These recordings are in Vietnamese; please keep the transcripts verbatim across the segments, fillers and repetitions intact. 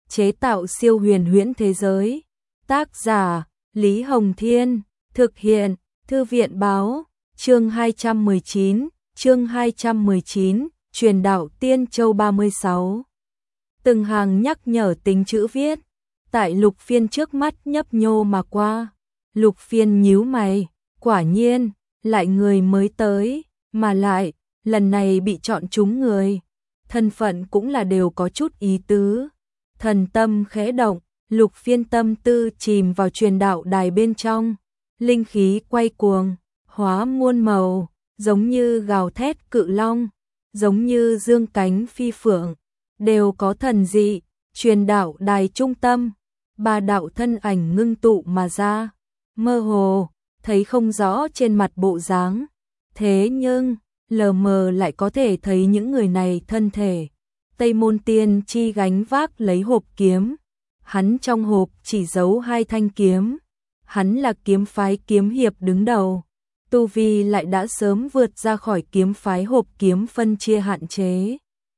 chế tạo siêu huyền huyễn thế giới. Tác giả Lý Hồng Thiên, thực hiện Thư viện Báo, chương hai trăm mười chín, chương hai trăm mười chín, truyền đạo Tiên Châu ba mươi sáu. Từng hàng nhắc nhở tính chữ viết, tại Lục Phiên trước mắt nhấp nhô mà qua. Lục Phiên nhíu mày, quả nhiên, lại người mới tới, mà lại, lần này bị chọn trúng người. Thân phận cũng là đều có chút ý tứ. Thần tâm khẽ động, Lục Phiên tâm tư chìm vào truyền đạo đài bên trong. Linh khí quay cuồng, hóa muôn màu, giống như gào thét cự long, giống như dương cánh phi phượng, đều có thần dị. Truyền đạo đài trung tâm, ba đạo thân ảnh ngưng tụ mà ra, mơ hồ, thấy không rõ trên mặt bộ dáng. Thế nhưng, lờ mờ lại có thể thấy những người này thân thể. Tây Môn Tiên Chi gánh vác lấy hộp kiếm, hắn trong hộp chỉ giấu hai thanh kiếm. Hắn là kiếm phái kiếm hiệp đứng đầu, tu vi lại đã sớm vượt ra khỏi kiếm phái hộp kiếm phân chia hạn chế.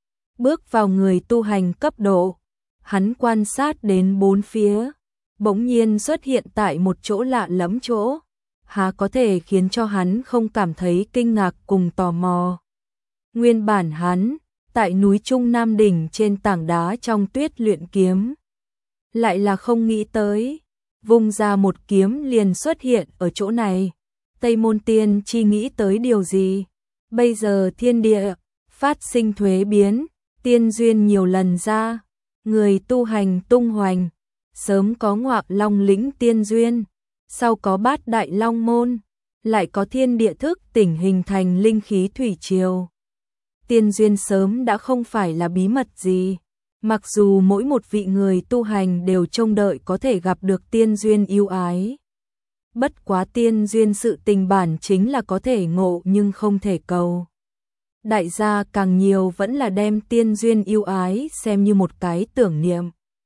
Bước vào người tu hành cấp độ, hắn quan sát đến bốn phía, bỗng nhiên xuất hiện tại một chỗ lạ lẫm chỗ, há có thể khiến cho hắn không cảm thấy kinh ngạc cùng tò mò. Nguyên bản hắn, tại núi Trung Nam đỉnh trên tảng đá trong tuyết luyện kiếm, lại là không nghĩ tới, vung ra một kiếm liền xuất hiện ở chỗ này. Tây Môn Tiên Chi nghĩ tới điều gì? Bây giờ thiên địa phát sinh thuế biến, tiên duyên nhiều lần ra, người tu hành tung hoành, sớm có Ngọa Long lĩnh tiên duyên, sau có Bát Đại Long môn, lại có thiên địa thức tỉnh hình thành linh khí thủy triều. Tiên duyên sớm đã không phải là bí mật gì. Mặc dù mỗi một vị người tu hành đều trông đợi có thể gặp được tiên duyên yêu ái. Bất quá tiên duyên sự tình bản chính là có thể ngộ nhưng không thể cầu. Đại gia càng nhiều vẫn là đem tiên duyên yêu ái xem như một cái tưởng niệm.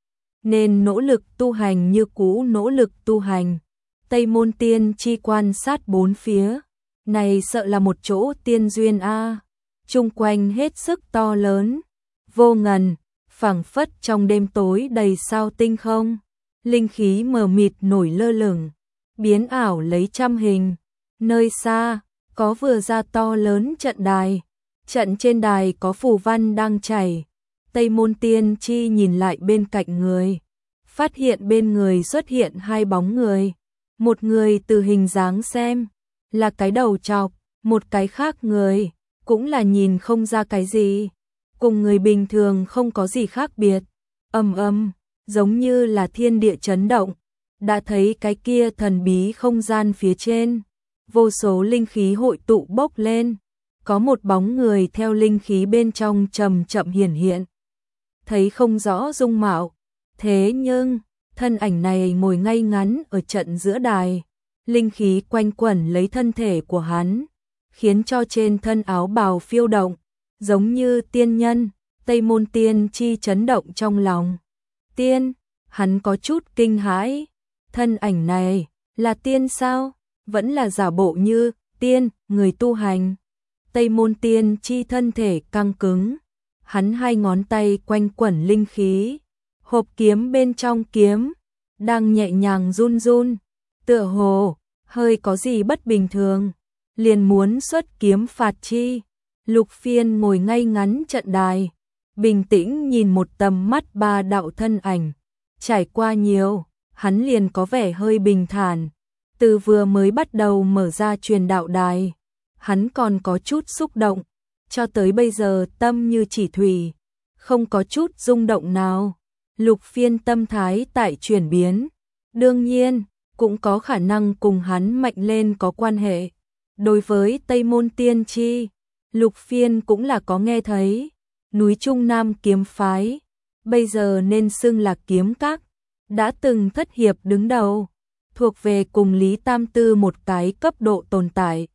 Nên nỗ lực tu hành như cũ nỗ lực tu hành. Tây Môn Tiên Chi quan sát bốn phía. Này sợ là một chỗ tiên duyên a. Chung quanh hết sức to lớn, vô ngần, phảng phất trong đêm tối đầy sao tinh không. Linh khí mờ mịt nổi lơ lửng, biến ảo lấy trăm hình. Nơi xa, có vừa ra to lớn trận đài. Trận trên đài có phù văn đang chảy. Tây Môn Tiên Chi nhìn lại bên cạnh người, phát hiện bên người xuất hiện hai bóng người. Một người từ hình dáng xem, là cái đầu trọc, một cái khác người, cũng là nhìn không ra cái gì. Cùng người bình thường không có gì khác biệt. Ầm ầm, giống như là thiên địa chấn động. Đã thấy cái kia thần bí không gian phía trên, vô số linh khí hội tụ bốc lên, có một bóng người theo linh khí bên trong chậm chậm hiển hiện. Thấy không rõ dung mạo, thế nhưng thân ảnh này ngồi ngay ngắn ở trận giữa đài, linh khí quanh quẩn lấy thân thể của hắn, khiến cho trên thân áo bào phiêu động, giống như tiên nhân. Tây Môn Tiên Chi chấn động trong lòng. Tiên, hắn có chút kinh hãi. Thân ảnh này, là tiên sao? Vẫn là giả bộ như tiên, người tu hành. Tây Môn Tiên Chi thân thể căng cứng. Hắn hai ngón tay quanh quẩn linh khí. Hộp kiếm bên trong kiếm, đang nhẹ nhàng run run. Tựa hồ, hơi có gì bất bình thường. Liền muốn xuất kiếm phạt chi. Lục Phiên ngồi ngay ngắn trận đài, bình tĩnh nhìn một tầm mắt ba đạo thân ảnh. Trải qua nhiều, hắn liền có vẻ hơi bình thản. Từ vừa mới bắt đầu mở ra truyền đạo đài, hắn còn có chút xúc động, cho tới bây giờ tâm như chỉ thủy, không có chút rung động nào. Lục Phiên tâm thái tại chuyển biến, đương nhiên, cũng có khả năng cùng hắn mạnh lên có quan hệ. Đối với Tây Môn Tiên Chi, Lục Phiên cũng là có nghe thấy. Núi Trung Nam kiếm phái, bây giờ nên xưng là kiếm các, đã từng thất hiệp đứng đầu, thuộc về cùng Lý Tam Tư một cái cấp độ tồn tại.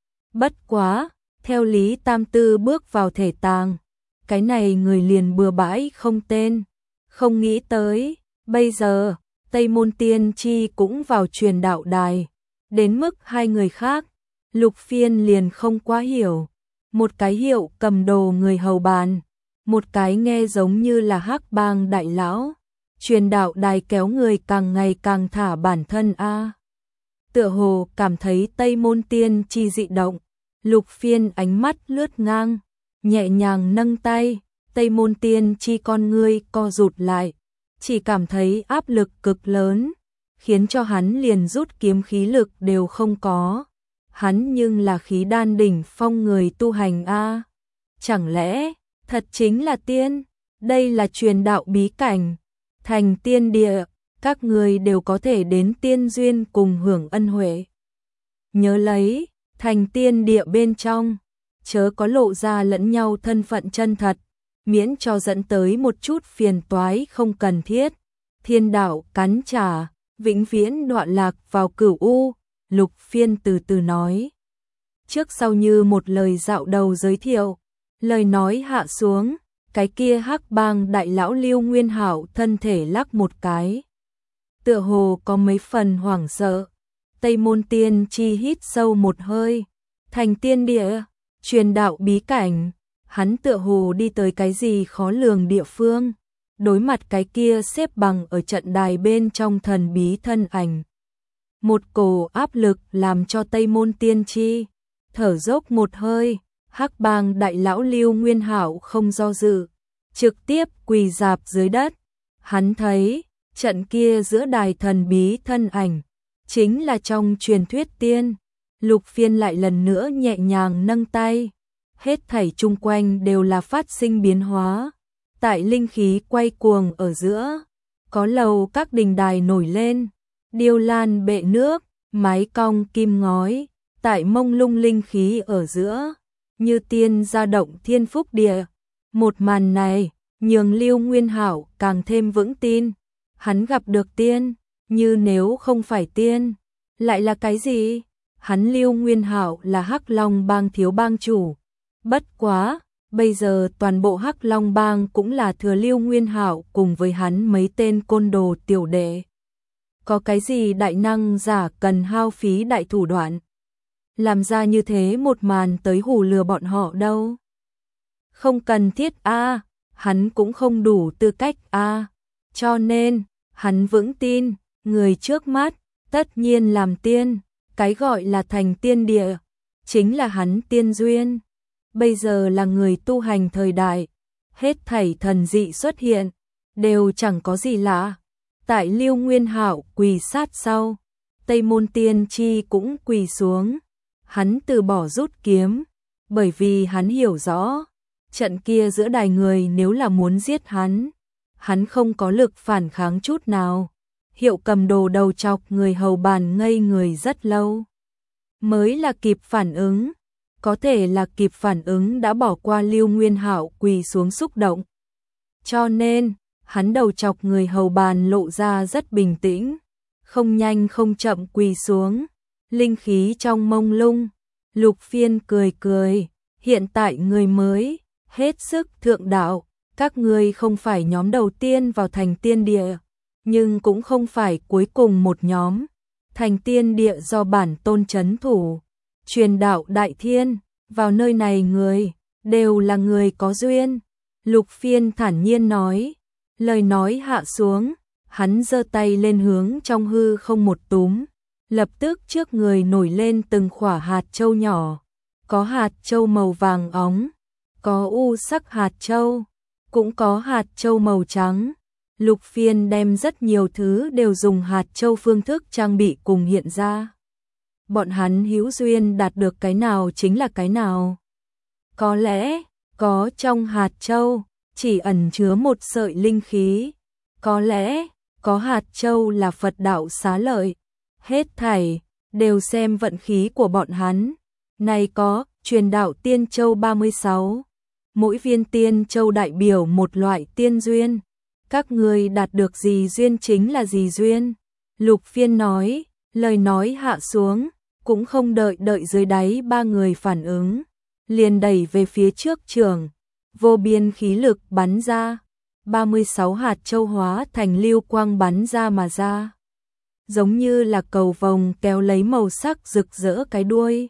Bất quá, theo Lý Tam Tư bước vào thể tàng, cái này người liền bừa bãi không tên. Không nghĩ tới, bây giờ, Tây Môn Tiên Chi cũng vào truyền đạo đài, đến mức hai người khác, Lục Phiên liền không quá hiểu. Một cái hiệu cầm đồ người hầu bàn, một cái nghe giống như là hắc bang đại lão, truyền đạo đài kéo người càng ngày càng thả bản thân a. Tựa hồ cảm thấy Tây Môn Tiên Chi dị động, Lục Phiên ánh mắt lướt ngang, nhẹ nhàng nâng tay, Tây Môn Tiên Chi con ngươi co rụt lại, chỉ cảm thấy áp lực cực lớn, khiến cho hắn liền rút kiếm khí lực đều không có. Hắn nhưng là khí đan đỉnh phong người tu hành a. Chẳng lẽ thật chính là tiên? Đây là truyền đạo bí cảnh, thành tiên địa, các người đều có thể đến tiên duyên cùng hưởng ân huệ. Nhớ lấy, thành tiên địa bên trong, chớ có lộ ra lẫn nhau thân phận chân thật, miễn cho dẫn tới một chút phiền toái không cần thiết. Thiên đạo cắn trả, vĩnh viễn đoạn lạc vào cửu u, Lục Phiên từ từ nói. Trước sau như một lời dạo đầu giới thiệu, lời nói hạ xuống, cái kia Hắc Bang đại lão Lưu Nguyên Hạo thân thể lắc một cái. Tựa hồ có mấy phần hoảng sợ. Tây Môn Tiên Chi hít sâu một hơi, thành tiên địa, truyền đạo bí cảnh, hắn tựa hồ đi tới cái gì khó lường địa phương, đối mặt cái kia xếp bằng ở trận đài bên trong thần bí thân ảnh. Một cổ áp lực làm cho Tây Môn Tiên Chi thở dốc một hơi, Hắc Bang đại lão Lưu Nguyên Hạo không do dự, trực tiếp quỳ rạp dưới đất. Hắn thấy, trận kia giữa đài thần bí thân ảnh, chính là trong truyền thuyết tiên. Lục Phiên lại lần nữa nhẹ nhàng nâng tay, hết thảy chung quanh đều là phát sinh biến hóa. Tại linh khí quay cuồng ở giữa, có lầu các đình đài nổi lên, điêu lan bệ nước, mái cong kim ngói, tại mông lung linh khí ở giữa, như tiên gia động thiên phúc địa. Một màn này, nhường Lưu Nguyên Hạo càng thêm vững tin, hắn gặp được tiên, như nếu không phải tiên, lại là cái gì? Hắn Lưu Nguyên Hạo là Hắc Long Bang thiếu bang chủ. Bất quá, bây giờ toàn bộ Hắc Long Bang cũng là thừa Lưu Nguyên Hạo cùng với hắn mấy tên côn đồ tiểu đệ. Có cái gì đại năng giả cần hao phí đại thủ đoạn, làm ra như thế một màn tới hù lừa bọn họ đâu? Không cần thiết a, hắn cũng không đủ tư cách a. Cho nên, hắn vững tin, người trước mắt tất nhiên làm tiên, cái gọi là thành tiên địa, chính là hắn tiên duyên. Bây giờ là người tu hành thời đại, hết thảy thần dị xuất hiện, đều chẳng có gì lạ. Tại Lưu Nguyên Hạo quỳ sát sau, Tây Môn Tiên Chi cũng quỳ xuống. Hắn từ bỏ rút kiếm, bởi vì hắn hiểu rõ, trận kia giữa đài người nếu là muốn giết hắn, hắn không có lực phản kháng chút nào. Hiệu cầm đồ đầu chọc người hầu bàn ngây người rất lâu, mới là kịp phản ứng. Có thể là kịp phản ứng đã bỏ qua Lưu Nguyên Hạo quỳ xuống xúc động. Cho nên, hắn đầu chọc người hầu bàn lộ ra rất bình tĩnh, không nhanh không chậm quỳ xuống, linh khí trong mông lung. Lục Phiên cười cười, hiện tại người mới, hết sức thượng đạo, các ngươi không phải nhóm đầu tiên vào thành tiên địa, nhưng cũng không phải cuối cùng một nhóm. Thành tiên địa do bản tôn trấn thủ, truyền đạo đại thiên, vào nơi này người, đều là người có duyên. Lục Phiên thản nhiên nói, lời nói hạ xuống, hắn giơ tay lên hướng trong hư không một túm, lập tức trước người nổi lên từng khỏa hạt châu nhỏ, có hạt châu màu vàng óng, có u sắc hạt châu, cũng có hạt châu màu trắng. Lục Phiên đem rất nhiều thứ đều dùng hạt châu phương thức trang bị cùng hiện ra. Bọn hắn hữu duyên đạt được cái nào chính là cái nào. Có lẽ, có trong hạt châu, chỉ ẩn chứa một sợi linh khí. Có lẽ, có hạt châu là Phật đạo xá lợi. Hết thảy, đều xem vận khí của bọn hắn. Này có, truyền đạo tiên châu ba mươi sáu. Mỗi viên tiên châu đại biểu một loại tiên duyên. Các người đạt được gì duyên chính là gì duyên. Lục Phiên nói, lời nói hạ xuống, cũng không đợi đợi dưới đáy ba người phản ứng, liền đẩy về phía trước trường, vô biên khí lực bắn ra, ba mươi sáu hạt châu hóa thành lưu quang bắn ra mà ra, giống như là cầu vồng kéo lấy màu sắc rực rỡ cái đuôi,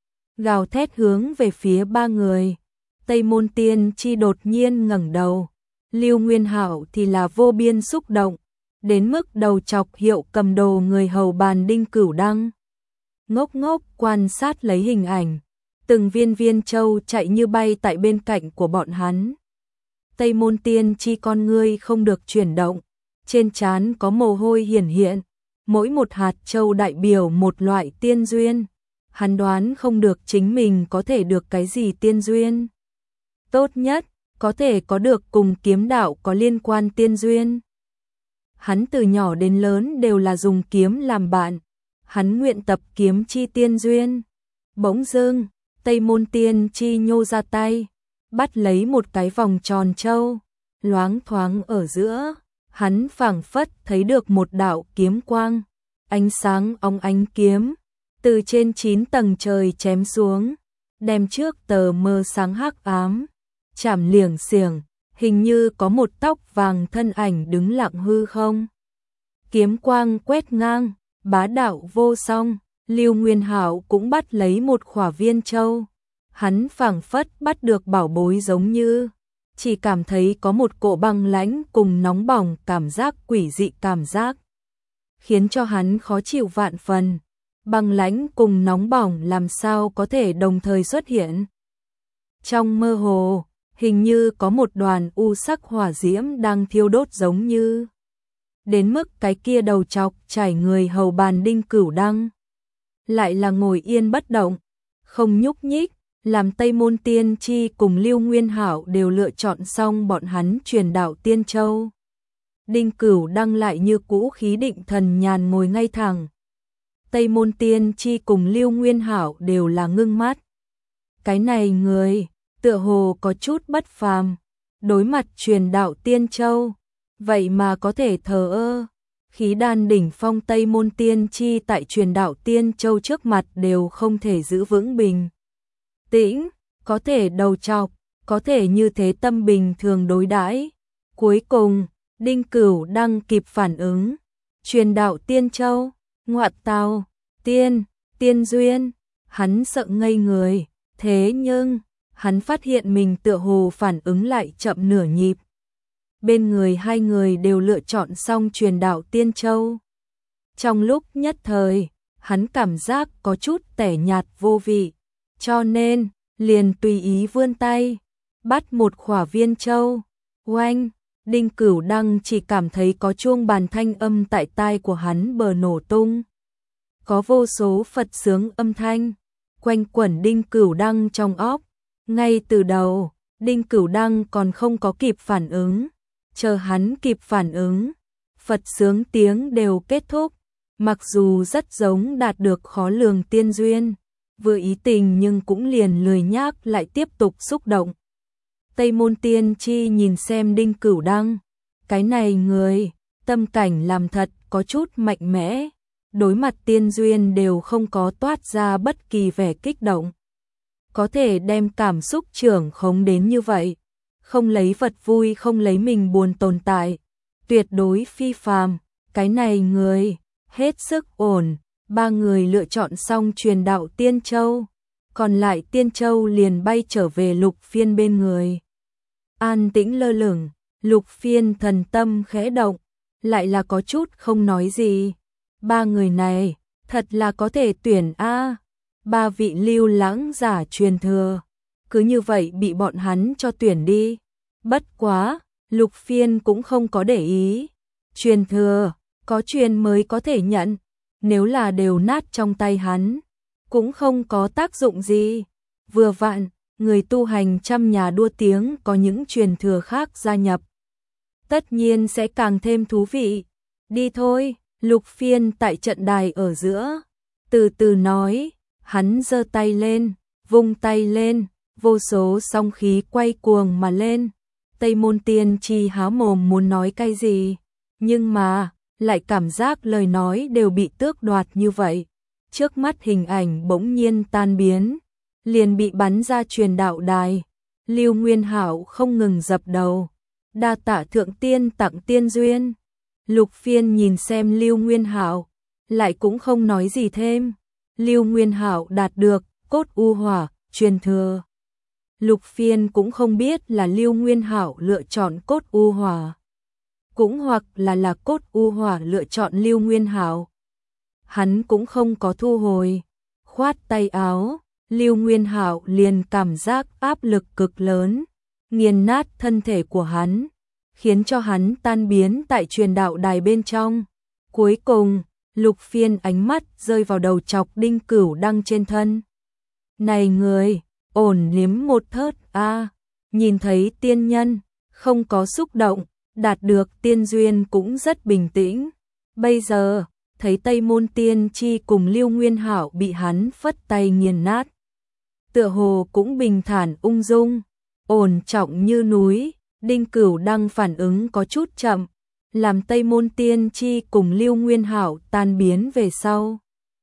gào thét hướng về phía ba người. Tây Môn Tiên Chi đột nhiên ngẩng đầu, Lưu Nguyên Hạo thì là vô biên xúc động, đến mức đầu chọc hiệu cầm đồ người hầu bàn Đinh Cửu Đăng. Ngốc ngốc quan sát lấy hình ảnh, từng viên viên châu chạy như bay tại bên cạnh của bọn hắn. Tây Môn Tiên Chi con ngươi không được chuyển động, trên trán có mồ hôi hiển hiện, mỗi một hạt châu đại biểu một loại tiên duyên. Hắn đoán không được chính mình có thể được cái gì tiên duyên. Tốt nhất, có thể có được cùng kiếm đạo có liên quan tiên duyên. Hắn từ nhỏ đến lớn đều là dùng kiếm làm bạn, hắn nguyện tập kiếm chi tiên duyên. Bỗng dưng, Tây Môn Tiên Chi nhô ra tay, bắt lấy một cái vòng tròn châu, loáng thoáng ở giữa, hắn phảng phất thấy được một đạo kiếm quang, ánh sáng óng ánh kiếm, từ trên chín tầng trời chém xuống, đem trước tờ mờ sáng hắc ám, chảm liềng xiềng, hình như có một tóc vàng thân ảnh đứng lặng hư không. Kiếm quang quét ngang, bá đạo vô song, Lưu Nguyên Hạo cũng bắt lấy một khỏa viên châu. Hắn phảng phất bắt được bảo bối giống như, chỉ cảm thấy có một cỗ băng lãnh cùng nóng bỏng cảm giác quỷ dị cảm giác, khiến cho hắn khó chịu vạn phần. Băng lãnh cùng nóng bỏng làm sao có thể đồng thời xuất hiện. Trong mơ hồ, hình như có một đoàn u sắc hỏa diễm đang thiêu đốt giống như. Đến mức cái kia đầu chọc chảy người hầu bàn Đinh Cửu Đăng lại là ngồi yên bất động, không nhúc nhích, làm Tây Môn Tiên Chi cùng Lưu Nguyên Hạo đều lựa chọn xong bọn hắn truyền đạo Tiên Châu. Đinh Cửu Đăng lại như cũ khí định thần nhàn ngồi ngay thẳng. Tây Môn Tiên Chi cùng Lưu Nguyên Hạo đều là ngưng mắt. Cái này người, tựa hồ có chút bất phàm, đối mặt truyền đạo Tiên Châu, vậy mà có thể thờ ơ. Khí đan đỉnh phong Tây Môn Tiên Chi tại truyền đạo Tiên Châu trước mặt đều không thể giữ vững bình tĩnh, có thể đầu chọc, có thể như thế tâm bình thường đối đãi. Cuối cùng, Đinh Cửu Đăng kịp phản ứng, truyền đạo Tiên Châu, ngoại tào, tiên, tiên duyên, hắn sợ ngây người, thế nhưng, hắn phát hiện mình tựa hồ phản ứng lại chậm nửa nhịp. Bên người hai người đều lựa chọn xong truyền đạo Tiên Châu. Trong lúc nhất thời, hắn cảm giác có chút tẻ nhạt vô vị, cho nên, liền tùy ý vươn tay, bắt một khỏa viên châu. Oanh, Đinh Cửu Đăng chỉ cảm thấy có chuông bàn thanh âm tại tai của hắn bờ nổ tung. Có vô số Phật sướng âm thanh, quanh quẩn Đinh Cửu Đăng trong óc. Ngay từ đầu, Đinh Cửu Đăng còn không có kịp phản ứng. Chờ hắn kịp phản ứng, Phật sướng tiếng đều kết thúc. Mặc dù rất giống đạt được khó lường tiên duyên, vừa ý tình nhưng cũng liền lười nhác lại tiếp tục xúc động. Tây Môn Tiên Chi nhìn xem Đinh Cửu Đăng, cái này người, tâm cảnh làm thật có chút mạnh mẽ, đối mặt tiên duyên đều không có toát ra bất kỳ vẻ kích động. Có thể đem cảm xúc trưởng khống đến như vậy, không lấy vật vui không lấy mình buồn tồn tại, tuyệt đối phi phàm, cái này người, hết sức ổn. Ba người lựa chọn xong truyền đạo Tiên Châu, còn lại Tiên Châu liền bay trở về Lục Phiên bên người. An tĩnh lơ lửng, Lục Phiên thần tâm khẽ động, lại là có chút không nói gì. Ba người này, thật là có thể tuyển a. Ba vị lưu lãng giả truyền thừa, cứ như vậy bị bọn hắn cho tuyển đi. Bất quá, Lục Phiên cũng không có để ý. Truyền thừa, có truyền mới có thể nhận. Nếu là đều nát trong tay hắn, cũng không có tác dụng gì. Vừa vặn, người tu hành trăm nhà đua tiếng có những truyền thừa khác gia nhập, tất nhiên sẽ càng thêm thú vị. Đi thôi, Lục Phiên tại trận đài ở giữa, từ từ nói, hắn giơ tay lên, vung tay lên, vô số song khí quay cuồng mà lên. Tây Môn Tiên Chi há mồm muốn nói cái gì, nhưng mà lại cảm giác lời nói đều bị tước đoạt như vậy. Trước mắt hình ảnh bỗng nhiên tan biến, liền bị bắn ra truyền đạo đài. Lưu Nguyên Hạo không ngừng dập đầu, đa tạ thượng tiên tặng tiên duyên. Lục Phiên nhìn xem Lưu Nguyên Hạo, lại cũng không nói gì thêm. Lưu Nguyên Hạo đạt được cốt u hỏa truyền thừa, Lục Phiên cũng không biết là Lưu Nguyên Hạo lựa chọn cốt u hỏa, cũng hoặc là là cốt u hỏa lựa chọn Lưu Nguyên Hạo. Hắn cũng không có thu hồi, khoát tay áo, Lưu Nguyên Hạo liền cảm giác áp lực cực lớn, nghiền nát thân thể của hắn, khiến cho hắn tan biến tại truyền đạo đài bên trong. Cuối cùng, Lục Phiên ánh mắt rơi vào đầu chọc Đinh Cửu Đăng trên thân. Này người, ổn liếm một thớt a. Nhìn thấy tiên nhân, không có xúc động, đạt được tiên duyên cũng rất bình tĩnh. Bây giờ, thấy Tây Môn Tiên Chi cùng Lưu Nguyên Hạo bị hắn phất tay nghiền nát, tựa hồ cũng bình thản ung dung, ổn trọng như núi. Đinh Cửu Đăng phản ứng có chút chậm, làm Tây Môn Tiên Chi cùng Lưu Nguyên Hạo tan biến về sau,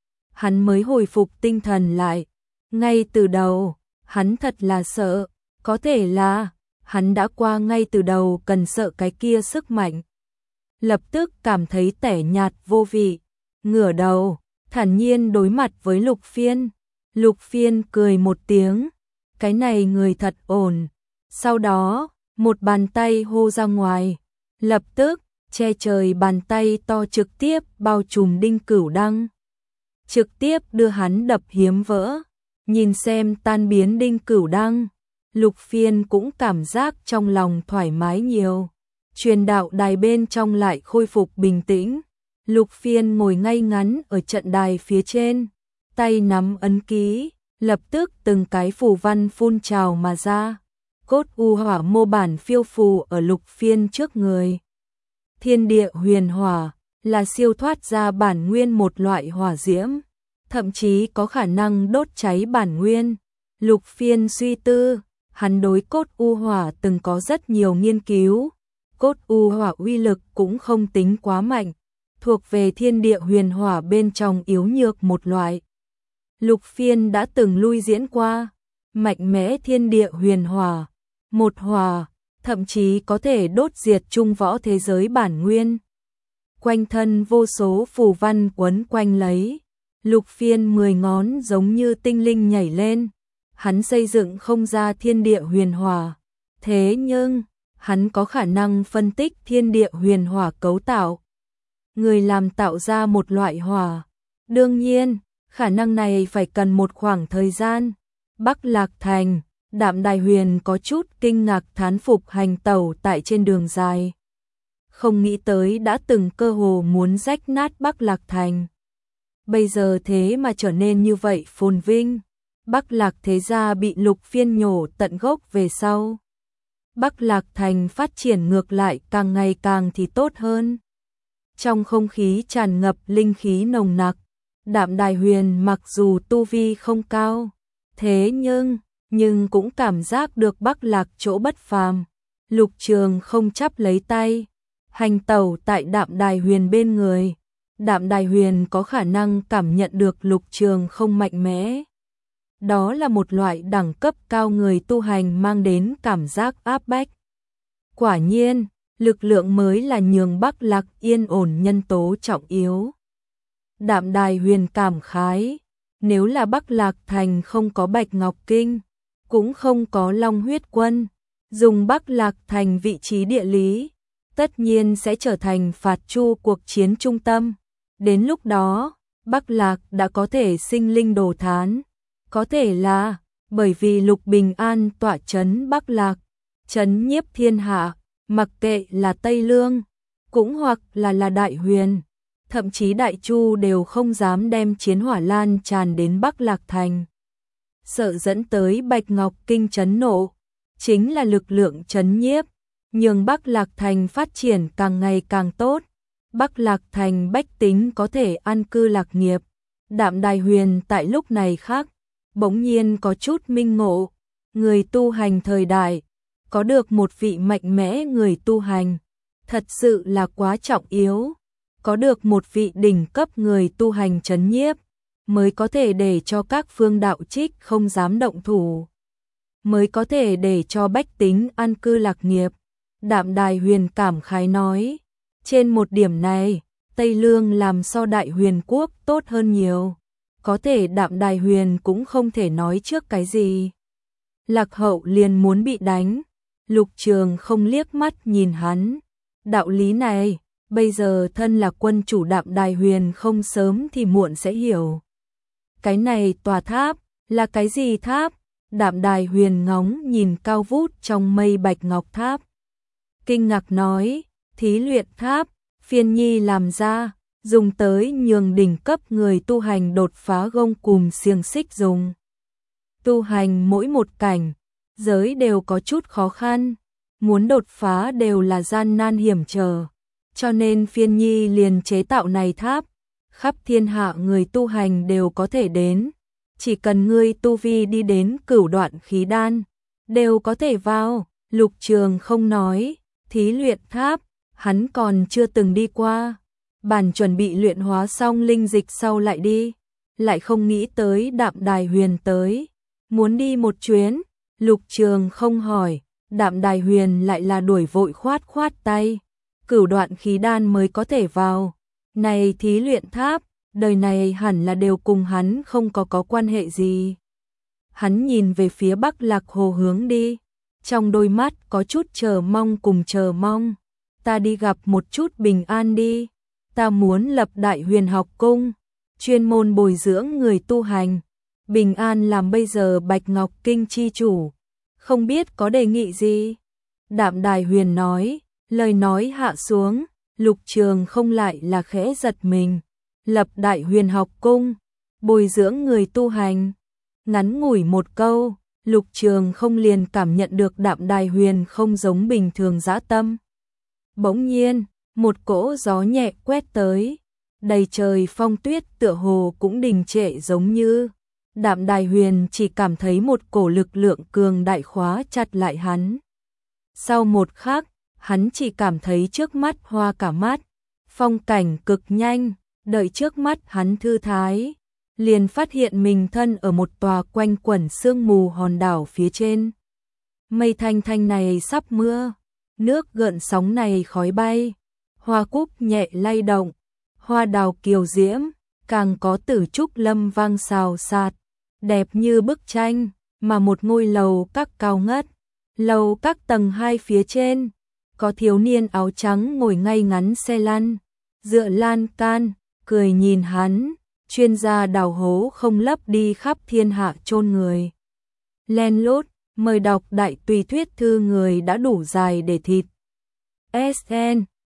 hắn mới hồi phục tinh thần lại. Ngay từ đầu, hắn thật là sợ, có thể là hắn đã qua ngay từ đầu cần sợ cái kia sức mạnh. Lập tức cảm thấy tẻ nhạt vô vị, ngửa đầu, thản nhiên đối mặt với Lục Phiên. Lục Phiên cười một tiếng, cái này người thật ổn. Sau đó, một bàn tay hô ra ngoài, lập tức, che trời bàn tay to trực tiếp bao trùm Đinh Cửu Đăng, trực tiếp đưa hắn đập hiếm vỡ. Nhìn xem tan biến Đinh Cửu Đăng, Lục Phiên cũng cảm giác trong lòng thoải mái nhiều. Truyền đạo đài bên trong lại khôi phục bình tĩnh. Lục Phiên ngồi ngay ngắn ở trận đài phía trên, tay nắm ấn ký, lập tức từng cái phù văn phun trào mà ra. Cốt u hỏa mô bản phiêu phù ở Lục Phiên trước người. Thiên địa huyền hỏa là siêu thoát ra bản nguyên một loại hỏa diễm, thậm chí có khả năng đốt cháy bản nguyên. Lục Phiên suy tư, hắn đối cốt u hỏa từng có rất nhiều nghiên cứu. Cốt u hỏa uy lực cũng không tính quá mạnh, thuộc về thiên địa huyền hỏa bên trong yếu nhược một loại. Lục Phiên đã từng lui diễn qua, mạnh mẽ thiên địa huyền hỏa, một hỏa, thậm chí có thể đốt diệt trung võ thế giới bản nguyên. Quanh thân vô số phù văn quấn quanh lấy, Lục Phiên mười ngón giống như tinh linh nhảy lên, hắn xây dựng không ra thiên địa huyền hỏa. Thế nhưng, hắn có khả năng phân tích thiên địa huyền hỏa cấu tạo. Người làm tạo ra một loại hỏa. Đương nhiên, khả năng này phải cần một khoảng thời gian. Bắc Lạc Thành, Đạm Đài Huyền có chút kinh ngạc thán phục hành tẩu tại trên đường dài. Không nghĩ tới đã từng cơ hồ muốn rách nát Bắc Lạc Thành. Bây giờ thế mà trở nên như vậy phồn vinh. Bắc Lạc thế gia bị Lục Phiên nhổ tận gốc về sau. Bắc Lạc Thành phát triển ngược lại càng ngày càng thì tốt hơn. Trong không khí tràn ngập linh khí nồng nặc, Đạm Đài Huyền mặc dù tu vi không cao, thế nhưng, nhưng cũng cảm giác được Bắc Lạc chỗ bất phàm. Lục Trường không chắp lấy tay, hành tẩu tại Đạm Đài Huyền bên người. Đạm Đài Huyền có khả năng cảm nhận được Lục Trường không mạnh mẽ. Đó là một loại đẳng cấp cao người tu hành mang đến cảm giác áp bách. Quả nhiên, lực lượng mới là nhường Bắc Lạc yên ổn nhân tố trọng yếu. Đạm Đài Huyền cảm khái, nếu là Bắc Lạc Thành không có Bạch Ngọc Kinh, cũng không có Long Huyết Quân, dùng Bắc Lạc Thành vị trí địa lý, tất nhiên sẽ trở thành phạt chu cuộc chiến trung tâm. Đến lúc đó, Bắc Lạc đã có thể sinh linh đồ thán. Có thể là bởi vì Lục Bình An tọa trấn Bắc Lạc, trấn nhiếp thiên hạ, mặc kệ là Tây Lương, cũng hoặc là là Đại Huyền, thậm chí Đại Chu đều không dám đem chiến hỏa lan tràn đến Bắc Lạc Thành. Sợ dẫn tới Bạch Ngọc Kinh chấn nộ, chính là lực lượng trấn nhiếp, nhường Bắc Lạc Thành phát triển càng ngày càng tốt. Bắc Lạc Thành bách tính có thể an cư lạc nghiệp. Đạm Đài Huyền tại lúc này khác, bỗng nhiên có chút minh ngộ. Người tu hành thời đại, có được một vị mạnh mẽ người tu hành, thật sự là quá trọng yếu. Có được một vị đỉnh cấp người tu hành trấn nhiếp, mới có thể để cho các phương đạo trích không dám động thủ, mới có thể để cho bách tính an cư lạc nghiệp. Đạm Đài Huyền cảm khái nói, trên một điểm này, Tây Lương làm so Đại Huyền quốc tốt hơn nhiều. Có thể Đạm Đài Huyền cũng không thể nói trước cái gì. Lạc Hậu liền muốn bị đánh. Lục Trường không liếc mắt nhìn hắn. Đạo lý này, bây giờ thân là quân chủ Đạm Đài Huyền không sớm thì muộn sẽ hiểu. Cái này tòa tháp, là cái gì tháp? Đạm Đài Huyền ngóng nhìn cao vút trong mây bạch ngọc tháp. Kinh ngạc nói, thí luyện tháp, phiên nhi làm ra, dùng tới nhường đỉnh cấp người tu hành đột phá gông cùm xiềng xích dùng. Tu hành mỗi một cảnh, giới đều có chút khó khăn, muốn đột phá đều là gian nan hiểm trở. Cho nên phiên nhi liền chế tạo này tháp, khắp thiên hạ người tu hành đều có thể đến. Chỉ cần ngươi tu vi đi đến cửu đoạn khí đan, đều có thể vào. Lục Trường không nói, thí luyện tháp, hắn còn chưa từng đi qua. Bản chuẩn bị luyện hóa xong linh dịch sau lại đi, lại không nghĩ tới Đạm Đài Huyền tới. Muốn đi một chuyến, Lục Trường không hỏi, Đạm Đài Huyền lại là đuổi vội khoát khoát tay. Cửu đoạn khí đan mới có thể vào. Này thí luyện tháp, đời này hẳn là đều cùng hắn không có có quan hệ gì. Hắn nhìn về phía Bắc Lạc Hồ hướng đi, trong đôi mắt có chút chờ mong cùng chờ mong. Ta đi gặp một chút bình an đi, ta muốn lập Đại Huyền học cung, chuyên môn bồi dưỡng người tu hành. Bình an làm bây giờ Bạch Ngọc Kinh chi chủ, không biết có đề nghị gì? Đạm Đài Huyền nói, lời nói hạ xuống, Lục Trường không lại là khẽ giật mình. Lập Đại Huyền học cung, bồi dưỡng người tu hành. Ngắn ngủi một câu, Lục Trường không liền cảm nhận được Đạm Đài Huyền không giống bình thường dã tâm. Bỗng nhiên, một cỗ gió nhẹ quét tới, đầy trời phong tuyết tựa hồ cũng đình trệ giống như. Đạm Đài Huyền chỉ cảm thấy một cổ lực lượng cường đại khóa chặt lại hắn. Sau một khắc, hắn chỉ cảm thấy trước mắt hoa cả mắt, phong cảnh cực nhanh, đợi trước mắt hắn thư thái, liền phát hiện mình thân ở một tòa quanh quẩn sương mù hòn đảo phía trên. Mây thanh thanh này sắp mưa, nước gợn sóng này khói bay, hoa cúc nhẹ lay động, hoa đào kiều diễm, càng có tử trúc lâm vang xào xạc, đẹp như bức tranh, mà một ngôi lầu các cao ngất, lầu các tầng hai phía trên, có thiếu niên áo trắng ngồi ngay ngắn xe lăn, dựa lan can, cười nhìn hắn, chuyên gia đào hố không lấp đi khắp thiên hạ chôn người. Len lút, mời đọc đại tùy thuyết thư người đã đủ dài để thịt. ét en